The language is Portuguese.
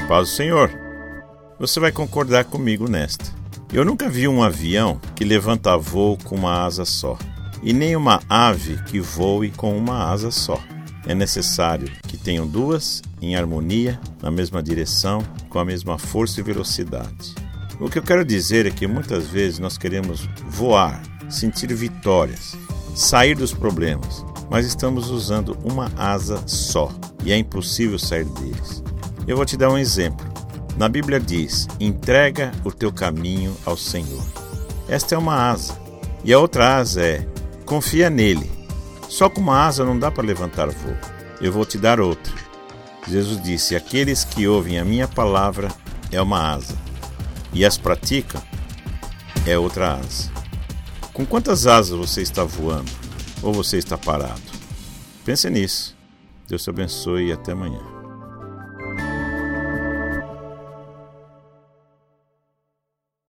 Paz do Senhor. Você vai concordar comigo nesta. Eu nunca vi um avião que levanta voo com uma asa só, e nem uma ave que voe com uma asa só. É necessário que tenham duas em harmonia, na mesma direção, com a mesma força e velocidade. O que eu quero dizer é que muitas vezes nós queremos voar, sentir vitórias, sair dos problemas, mas estamos usando uma asa só e é impossível sair deles. Eu vou te dar um exemplo. Na Bíblia diz: entrega o teu caminho ao Senhor. Esta é uma asa. E a outra asa é: confia nele. Só com uma asa não dá para levantar voo. Eu vou te dar outra. Jesus disse: aqueles que ouvem a minha palavra é uma asa, e as praticam é outra asa. Com quantas asas você está voando? Ou você está parado? Pense nisso. Deus te abençoe e até amanhã.